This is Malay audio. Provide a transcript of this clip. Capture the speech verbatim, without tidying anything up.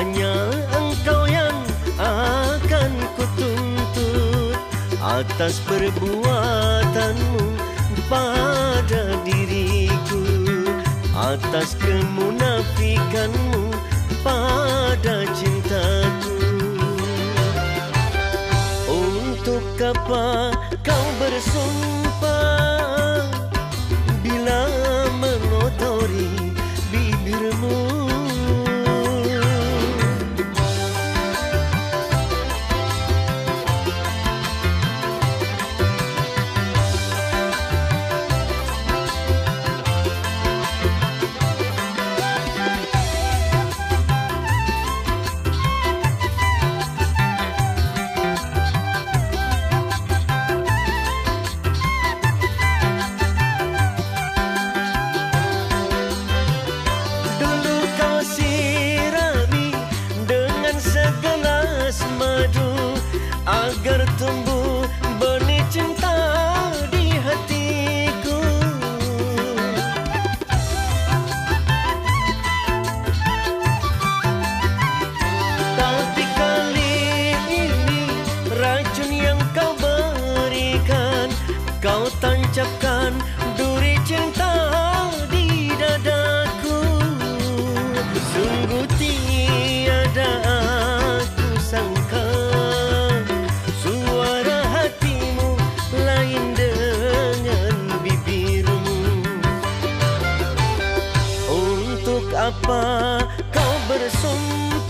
hanya engkau yang akan kutuntut atas perbuatanmu pada diriku, atas kemunafikanmu pada cintaku. Untuk apa kau bersumpah bila mengotori bibirmu? Agar tumbuh benih cinta di hatiku. Tapi kali ini racun yang kau berikan, kau tancapkan duri cinta di dadaku. Sungguh tiada aku sangka apa kau bersumpah